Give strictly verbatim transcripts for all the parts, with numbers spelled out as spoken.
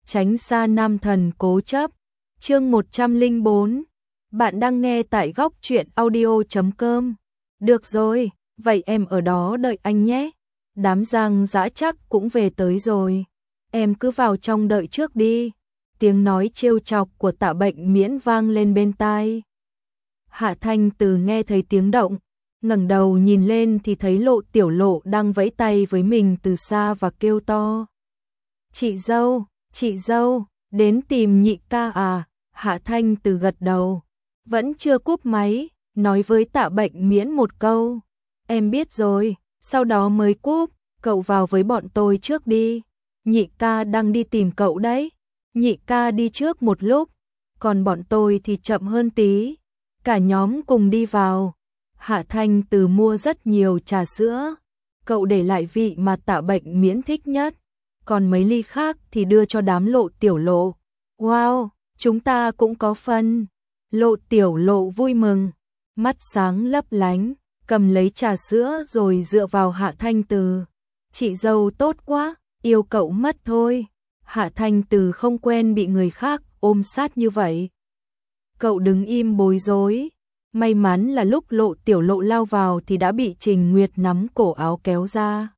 tránh xa nam thần cố chấp. Chương một trăm lẻ bốn. Bạn đang nghe tại góc truyện audio chấm com. Được rồi, vậy em ở đó đợi anh nhé. Đám Giang Dã chắc cũng về tới rồi. Em cứ vào trong đợi trước đi. Tiếng nói trêu chọc của Tạ Bệnh Miễn vang lên bên tai. Hạ Thanh Từ nghe thấy tiếng động, ngẩng đầu nhìn lên thì thấy Lộ Tiểu Lộ đang vẫy tay với mình từ xa và kêu to. Chị dâu, chị dâu, đến tìm nhị ca à? Hạ Thanh Từ gật đầu, vẫn chưa cúp máy, nói với Tạ Bệnh Miễn một câu. Em biết rồi, sau đó mới cúp, cậu vào với bọn tôi trước đi. Nhị ca đang đi tìm cậu đấy. Nhị ca đi trước một lúc, còn bọn tôi thì chậm hơn tí. Cả nhóm cùng đi vào. Hạ Thanh Từ mua rất nhiều trà sữa. Cậu để lại vị mà Tạ Bệnh Miễn thích nhất. Còn mấy ly khác thì đưa cho đám Lộ Tiểu Lộ. Wow, chúng ta cũng có phần. Lộ Tiểu Lộ vui mừng, mắt sáng lấp lánh, cầm lấy trà sữa rồi dựa vào Hạ Thanh Từ. Chị dâu tốt quá, yêu cậu mất thôi. Hạ Thanh Từ không quen bị người khác ôm sát như vậy. Cậu đứng im bối rối. May mắn là lúc Lộ Tiểu Lộ lao vào thì đã bị Trình Nguyệt nắm cổ áo kéo ra.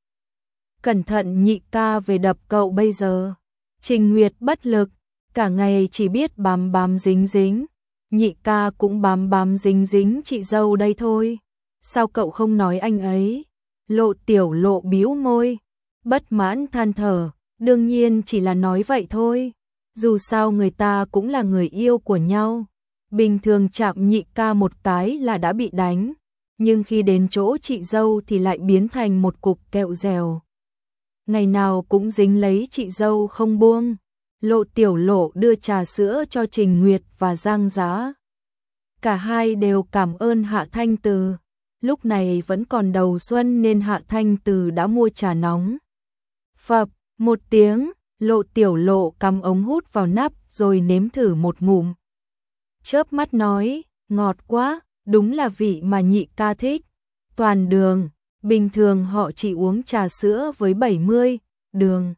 Cẩn thận nhị ca về đập cậu bây giờ. Trình Nguyệt bất lực, cả ngày chỉ biết bám bám dính dính. Nhị ca cũng bám bám dính dính chị dâu đây thôi. Sao cậu không nói anh ấy? Lộ Tiểu Lộ bĩu môi, bất mãn than thở. Đương nhiên chỉ là nói vậy thôi. Dù sao người ta cũng là người yêu của nhau. Bình thường chạm nhị ca một cái là đã bị đánh. Nhưng khi đến chỗ chị dâu thì lại biến thành một cục kẹo dẻo. Ngày nào cũng dính lấy chị dâu không buông. Lộ Tiểu Lộ đưa trà sữa cho Trình Nguyệt và Giang Dã. Cả hai đều cảm ơn Hạ Thanh Từ. Lúc này vẫn còn đầu xuân nên Hạ Thanh Từ đã mua trà nóng. Phập, một tiếng, Lộ Tiểu Lộ cắm ống hút vào nắp rồi nếm thử một ngụm. Chớp mắt nói, ngọt quá, đúng là vị mà nhị ca thích. Toàn đường, bình thường họ chỉ uống trà sữa với bảy mươi đường.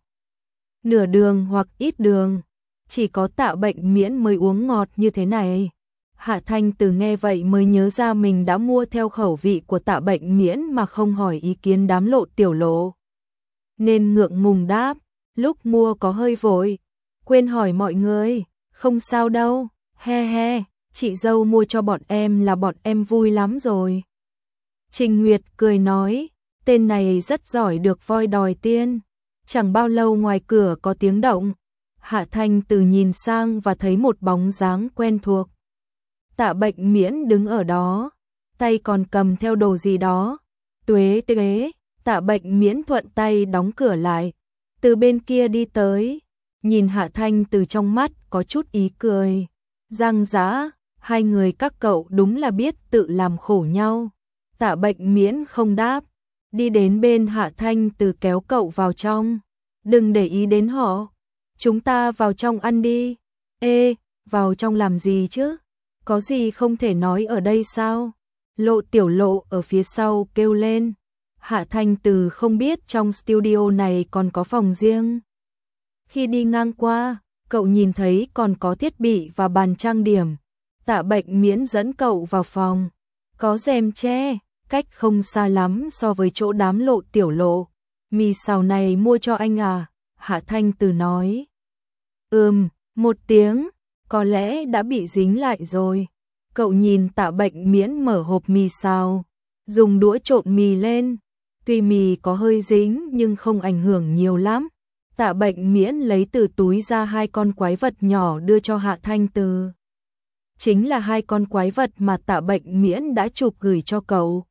Nửa đường hoặc ít đường, chỉ có Tạ Bệnh Miễn mới uống ngọt như thế này. Hạ Thanh Từ nghe vậy mới nhớ ra mình đã mua theo khẩu vị của Tạ Bệnh Miễn mà không hỏi ý kiến đám Lộ Tiểu Lộ. Nên ngượng ngùng đáp, lúc mua có hơi vội, quên hỏi mọi người. Không sao đâu, he he, chị dâu mua cho bọn em là bọn em vui lắm rồi. Trình Nguyệt cười nói, tên này rất giỏi được voi đòi tiên. Chẳng bao lâu ngoài cửa có tiếng động. Hạ Thanh Từ nhìn sang và thấy một bóng dáng quen thuộc. Tạ Bệnh Miễn đứng ở đó, tay còn cầm theo đồ gì đó. Tuế tuế, Tạ Bệnh Miễn thuận tay đóng cửa lại. Từ bên kia đi tới, nhìn Hạ Thanh Từ trong mắt có chút ý cười. Giang Dã, hai người các cậu đúng là biết tự làm khổ nhau. Tạ Bệnh Miễn không đáp, đi đến bên Hạ Thanh Từ kéo cậu vào trong. Đừng để ý đến họ, chúng ta vào trong ăn đi. Ê, vào trong làm gì chứ? Có gì không thể nói ở đây sao? Lộ Tiểu Lộ ở phía sau kêu lên. Hạ Thanh Từ không biết trong studio này còn có phòng riêng. Khi đi ngang qua, cậu nhìn thấy còn có thiết bị và bàn trang điểm. Tạ Bệnh Miễn dẫn cậu vào phòng. Có rèm che, cách không xa lắm so với chỗ đám Lộ Tiểu Lộ. Mì xào này mua cho anh à? Hạ Thanh Từ nói. Ừm, một tiếng, có lẽ đã bị dính lại rồi. Cậu nhìn Tạ Bệnh Miễn mở hộp mì xào, dùng đũa trộn mì lên. Tuy mì có hơi dính nhưng không ảnh hưởng nhiều lắm. Tạ Bệnh Miễn lấy từ túi ra hai con quái vật nhỏ đưa cho Hạ Thanh Từ. Chính là hai con quái vật mà Tạ Bệnh Miễn đã chụp gửi cho cậu.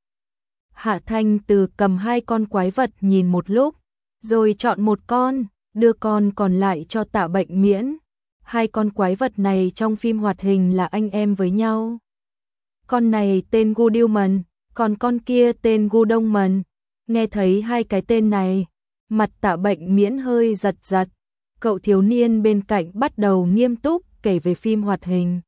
Hạ Thanh Từ cầm hai con quái vật nhìn một lúc, rồi chọn một con, đưa con còn lại cho Tạ Bệnh Miễn. Hai con quái vật này trong phim hoạt hình là anh em với nhau. Con này tên Gudiuman, còn con kia tên Gudongman. Nghe thấy hai cái tên này, mặt Tạ Bệnh Miễn hơi giật giật. Cậu thiếu niên bên cạnh bắt đầu nghiêm túc kể về phim hoạt hình.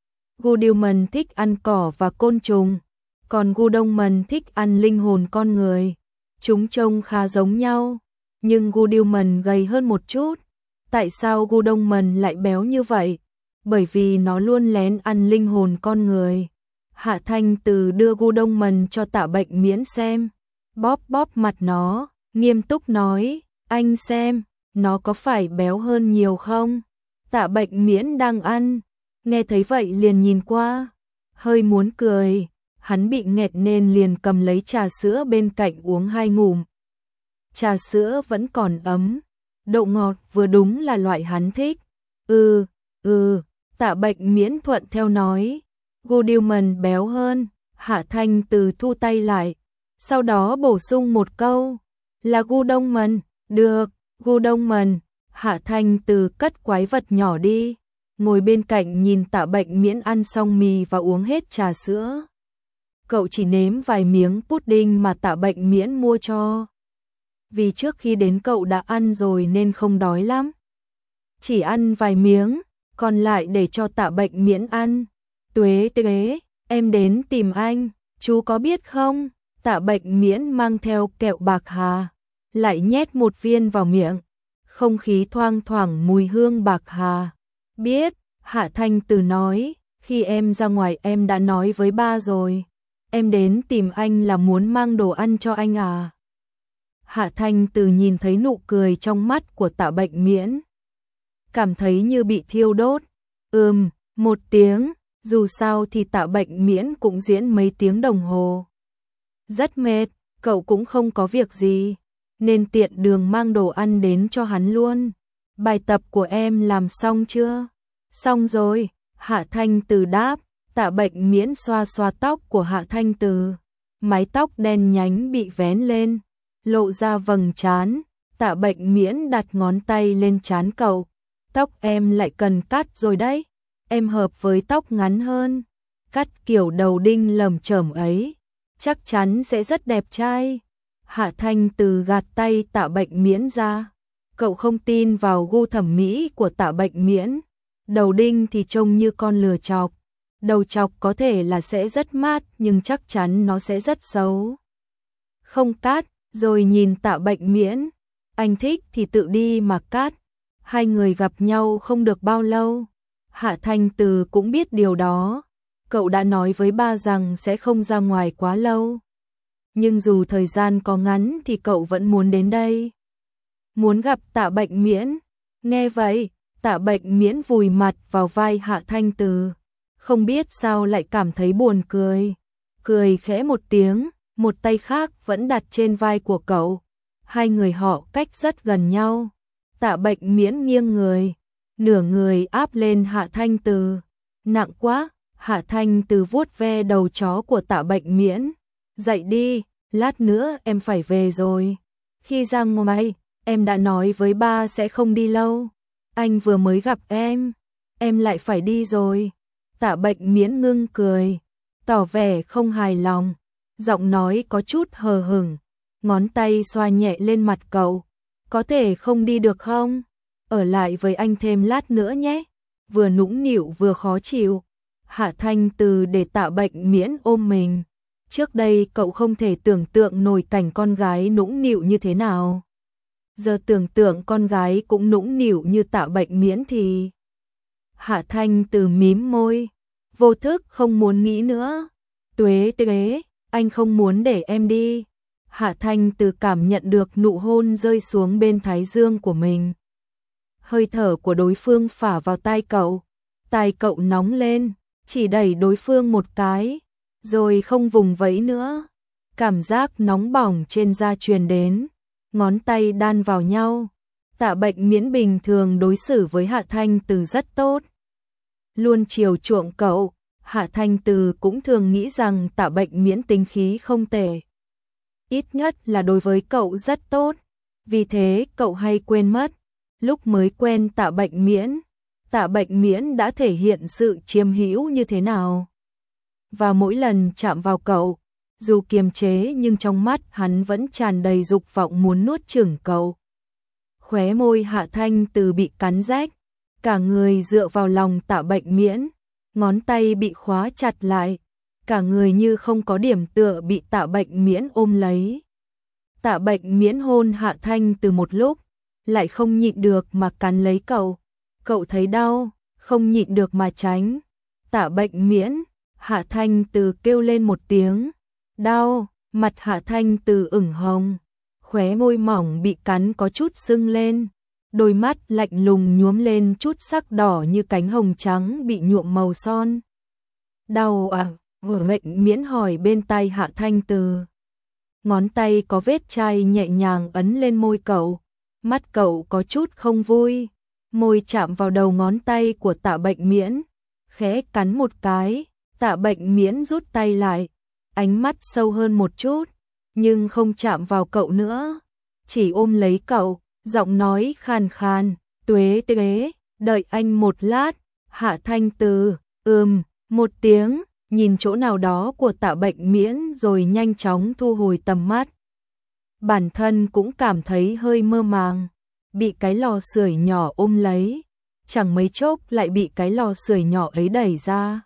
Gudiuman thích ăn cỏ và côn trùng, còn Gudongman thích ăn linh hồn con người. Chúng trông khá giống nhau, nhưng Gudiuman gầy hơn một chút, Tại sao Gu Đông Mần lại béo như vậy? Bởi vì nó luôn lén ăn linh hồn con người. Hạ Thanh Từ đưa Gu Đông Mần cho Tạ Bệnh Miễn xem, bóp bóp mặt nó, nghiêm túc nói, anh xem, nó có phải béo hơn nhiều không? Tạ Bệnh Miễn đang ăn, nghe thấy vậy liền nhìn qua, hơi muốn cười, hắn bị nghẹt nên liền cầm lấy trà sữa bên cạnh uống hai ngụm. Trà sữa vẫn còn ấm, độ ngọt vừa đúng là loại hắn thích. Ừ, ừ, Tạ Bệnh Miễn thuận theo nói, Gu Điêu Mần béo hơn. Hạ Thanh Từ thu tay lại, sau đó bổ sung một câu, là Gu Đông Mần. Được, Gu Đông Mần. Hạ Thanh Từ cất quái vật nhỏ đi, ngồi bên cạnh nhìn Tạ Bệnh Miễn ăn xong mì và uống hết trà sữa. Cậu chỉ nếm vài miếng pudding mà Tạ Bệnh Miễn mua cho. Vì trước khi đến cậu đã ăn rồi nên không đói lắm. Chỉ ăn vài miếng, còn lại để cho Tạ Bệnh Miễn ăn. Tuế tuế, em đến tìm anh, chú có biết không? Tạ Bệnh Miễn mang theo kẹo bạc hà, lại nhét một viên vào miệng. Không khí thoang thoảng mùi hương bạc hà. Biết, Hạ Thanh Từ nói, khi em ra ngoài em đã nói với ba rồi. Em đến tìm anh là muốn mang đồ ăn cho anh à? Hạ Thanh Từ nhìn thấy nụ cười trong mắt của Tạ Bệnh Miễn, cảm thấy như bị thiêu đốt. Ừm, một tiếng, dù sao thì Tạ Bệnh Miễn cũng diễn mấy tiếng đồng hồ. Rất mệt, cậu cũng không có việc gì, nên tiện đường mang đồ ăn đến cho hắn luôn. Bài tập của em làm xong chưa? Xong rồi, Hạ Thanh Từ đáp. Tạ Bệnh Miễn xoa xoa tóc của Hạ Thanh Từ, mái tóc đen nhánh bị vén lên, lộ ra vầng trán. Tạ Bệnh Miễn đặt ngón tay lên trán cậu, tóc em lại cần cắt rồi đấy, em hợp với tóc ngắn hơn, cắt kiểu đầu đinh lởm chởm ấy, chắc chắn sẽ rất đẹp trai. Hạ Thanh Từ gạt tay Tạ Bệnh Miễn ra, cậu không tin vào gu thẩm mỹ của Tạ Bệnh Miễn, đầu đinh thì trông như con lừa chọc. Đầu chọc có thể là sẽ rất mát nhưng chắc chắn nó sẽ rất xấu. Không cắt, rồi nhìn Tạ Bệnh Miễn, anh thích thì tự đi mà cắt. Hai người gặp nhau không được bao lâu, Hạ Thanh Từ cũng biết điều đó. Cậu đã nói với ba rằng sẽ không ra ngoài quá lâu. Nhưng dù thời gian có ngắn thì cậu vẫn muốn đến đây. Muốn gặp Tạ Bệnh Miễn. Nghe vậy, Tạ Bệnh Miễn vùi mặt vào vai Hạ Thanh Từ. Không biết sao lại cảm thấy buồn cười. Cười khẽ một tiếng, một tay khác vẫn đặt trên vai của cậu. Hai người họ cách rất gần nhau. Tạ Bệnh Miễn nghiêng người, nửa người áp lên Hạ Thanh Từ. Nặng quá, Hạ Thanh Từ vuốt ve đầu chó của Tạ Bệnh Miễn. Dậy đi, lát nữa em phải về rồi. Khi ra ngoài, em đã nói với ba sẽ không đi lâu. Anh vừa mới gặp em, em lại phải đi rồi. Tạ Bệnh Miễn ngưng cười, tỏ vẻ không hài lòng, giọng nói có chút hờ hững, ngón tay xoa nhẹ lên mặt cậu. Có thể không đi được không? Ở lại với anh thêm lát nữa nhé. Vừa nũng nịu vừa khó chịu. Hạ Thanh Từ để Tạ Bệnh Miễn ôm mình. Trước đây cậu không thể tưởng tượng nổi cảnh con gái nũng nịu như thế nào. Giờ tưởng tượng con gái cũng nũng nịu như Tạ Bệnh Miễn thì... Hạ Thanh Từ mím môi, vô thức không muốn nghĩ nữa. Tuế tuế, anh không muốn để em đi. Hạ Thanh Từ cảm nhận được nụ hôn rơi xuống bên thái dương của mình. Hơi thở của đối phương phả vào tai cậu. Tai cậu nóng lên, chỉ đẩy đối phương một cái, rồi không vùng vẫy nữa. Cảm giác nóng bỏng trên da truyền đến, ngón tay đan vào nhau. Tạ Bệnh Miễn bình thường đối xử với Hạ Thanh Từ rất tốt, luôn chiều chuộng cậu. Hạ Thanh Từ cũng thường nghĩ rằng Tạ Bệnh Miễn tính khí không tệ, ít nhất là đối với cậu rất tốt. Vì thế cậu hay quên mất, lúc mới quen Tạ Bệnh Miễn, Tạ Bệnh Miễn đã thể hiện sự chiếm hữu như thế nào. Và mỗi lần chạm vào cậu, dù kiềm chế nhưng trong mắt hắn vẫn tràn đầy dục vọng muốn nuốt chửng cậu. Khóe môi Hạ Thanh Từ bị cắn rách, cả người dựa vào lòng Tạ Bệnh Miễn, ngón tay bị khóa chặt lại, cả người như không có điểm tựa bị Tạ Bệnh Miễn ôm lấy. Tạ Bệnh Miễn hôn Hạ Thanh Từ một lúc, lại không nhịn được mà cắn lấy cậu. Cậu thấy đau, không nhịn được mà tránh. Tạ Bệnh Miễn, Hạ Thanh Từ kêu lên một tiếng. Đau, mặt Hạ Thanh Từ ửng hồng, khóe môi mỏng bị cắn có chút sưng lên. Đôi mắt lạnh lùng nhuốm lên chút sắc đỏ như cánh hồng trắng bị nhuộm màu son. Đau à? Vừa Bệnh Miễn hỏi bên tay Hạ Thanh Từ. Ngón tay có vết chai nhẹ nhàng ấn lên môi cậu. Mắt cậu có chút không vui. Môi chạm vào đầu ngón tay của Tạ Bệnh Miễn, khẽ cắn một cái. Tạ Bệnh Miễn rút tay lại, ánh mắt sâu hơn một chút, nhưng không chạm vào cậu nữa, chỉ ôm lấy cậu, giọng nói khàn khàn, "Tuế tuế, đợi anh một lát." Hạ Thanh Từ, ừm, một tiếng, nhìn chỗ nào đó của Tạ Bệnh Miễn rồi nhanh chóng thu hồi tầm mắt. Bản thân cũng cảm thấy hơi mơ màng, bị cái lò sưởi nhỏ ôm lấy, chẳng mấy chốc lại bị cái lò sưởi nhỏ ấy đẩy ra.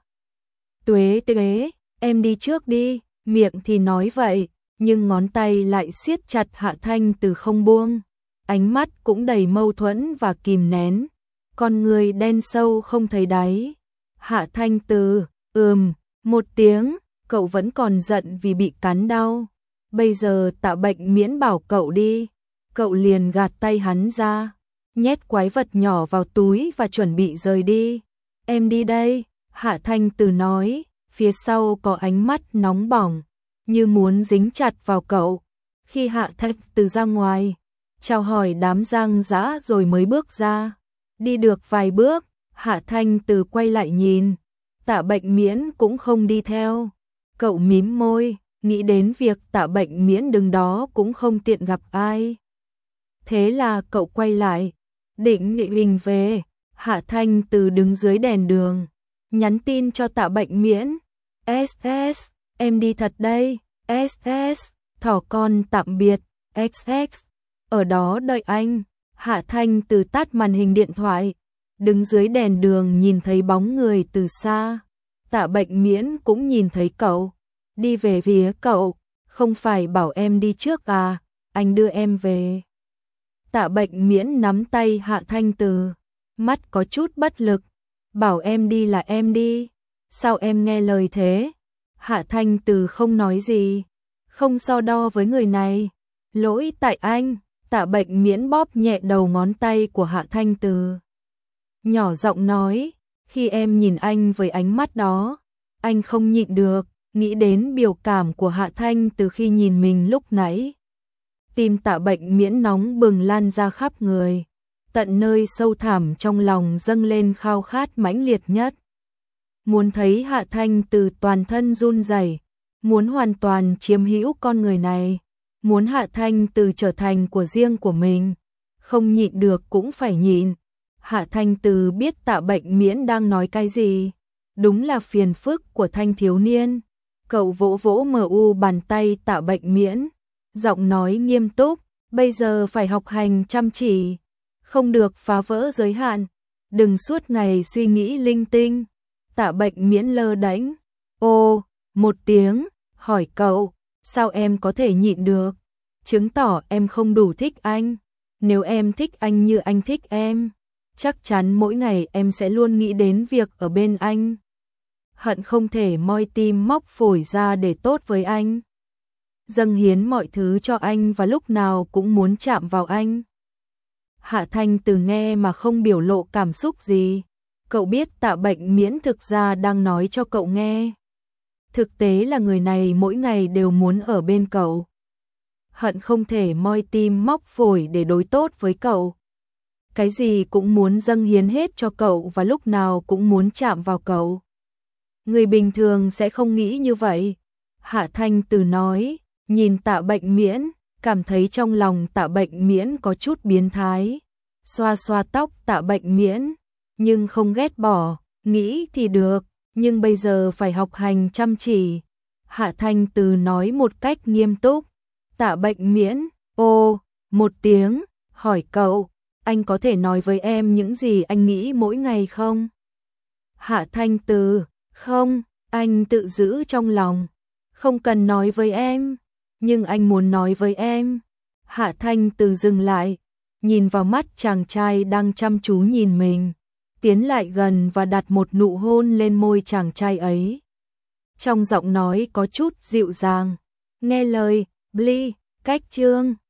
"Tuế tuế, em đi trước đi." Miệng thì nói vậy, nhưng ngón tay lại siết chặt Hạ Thanh Từ không buông. Ánh mắt cũng đầy mâu thuẫn và kìm nén, con người đen sâu không thấy đáy. Hạ Thanh Từ, ừm, một tiếng, cậu vẫn còn giận vì bị cắn đau. Bây giờ Tạ Bệnh Miễn bảo cậu đi, cậu liền gạt tay hắn ra, nhét quái vật nhỏ vào túi và chuẩn bị rời đi. "Em đi đây." Hạ Thanh Từ nói, phía sau có ánh mắt nóng bỏng, như muốn dính chặt vào cậu. Khi Hạ Thanh Từ ra ngoài, chào hỏi đám Giang Dã rồi mới bước ra. Đi được vài bước, Hạ Thanh Từ quay lại nhìn, Tạ Bệnh Miễn cũng không đi theo. Cậu mím môi, nghĩ đến việc Tạ Bệnh Miễn đứng đó cũng không tiện gặp ai. Thế là cậu quay lại, định nghị mình về. Hạ Thanh Từ đứng dưới đèn đường, nhắn tin cho Tạ Bệnh Miễn. "ét ét, em đi thật đây. ét ét, thỏ con tạm biệt. ích ích, ở đó đợi anh." Hạ Thanh Từ tắt màn hình điện thoại, đứng dưới đèn đường nhìn thấy bóng người từ xa. Tạ Bệnh Miễn cũng nhìn thấy cậu, đi về phía cậu. "Không phải bảo em đi trước à, anh đưa em về." Tạ Bệnh Miễn nắm tay Hạ Thanh Từ, mắt có chút bất lực. "Bảo em đi là em đi, sao em nghe lời thế?" Hạ Thanh Từ không nói gì, không so đo với người này. "Lỗi tại anh." Tạ Bệnh Miễn bóp nhẹ đầu ngón tay của Hạ Thanh Từ, nhỏ giọng nói, "Khi em nhìn anh với ánh mắt đó, anh không nhịn được, nghĩ đến biểu cảm của Hạ Thanh Từ khi nhìn mình lúc nãy." Tim Tạ Bệnh Miễn nóng bừng lan ra khắp người, tận nơi sâu thẳm trong lòng dâng lên khao khát mãnh liệt nhất. Muốn thấy Hạ Thanh Từ toàn thân run rẩy, muốn hoàn toàn chiếm hữu con người này, muốn Hạ Thanh Từ trở thành của riêng của mình, không nhịn được cũng phải nhịn. Hạ Thanh Từ biết Tạ Bệnh Miễn đang nói cái gì, đúng là phiền phức của thanh thiếu niên. Cậu vỗ vỗ mờ u bàn tay Tạ Bệnh Miễn, giọng nói nghiêm túc, "Bây giờ phải học hành chăm chỉ, không được phá vỡ giới hạn, đừng suốt ngày suy nghĩ linh tinh." Tạ Bệnh Miễn lơ đễnh, "Ô," một tiếng, hỏi cậu, "Sao em có thể nhịn được? Chứng tỏ em không đủ thích anh. Nếu em thích anh như anh thích em, chắc chắn mỗi ngày em sẽ luôn nghĩ đến việc ở bên anh, hận không thể moi tim móc phổi ra để tốt với anh, dâng hiến mọi thứ cho anh và lúc nào cũng muốn chạm vào anh." Hạ Thanh Từ nghe mà không biểu lộ cảm xúc gì. Cậu biết Tạ Bệnh Miễn thực ra đang nói cho cậu nghe. Thực tế là người này mỗi ngày đều muốn ở bên cậu, hận không thể moi tim móc phổi để đối tốt với cậu, cái gì cũng muốn dâng hiến hết cho cậu và lúc nào cũng muốn chạm vào cậu. Người bình thường sẽ không nghĩ như vậy. Hạ Thanh Từ nói, nhìn Tạ Bệnh Miễn, cảm thấy trong lòng Tạ Bệnh Miễn có chút biến thái. Xoa xoa tóc Tạ Bệnh Miễn, nhưng không ghét bỏ, nghĩ thì được, nhưng bây giờ phải học hành chăm chỉ. Hạ Thanh Từ nói một cách nghiêm túc. Tạ Bệnh Miễn, ô, một tiếng, hỏi cậu, anh có thể nói với em những gì anh nghĩ mỗi ngày không? Hạ Thanh Từ, không, anh tự giữ trong lòng, không cần nói với em, nhưng anh muốn nói với em. Hạ Thanh Từ dừng lại, nhìn vào mắt chàng trai đang chăm chú nhìn mình, tiến lại gần và đặt một nụ hôn lên môi chàng trai ấy. Trong giọng nói có chút dịu dàng, nghe lời, Bly, cách chương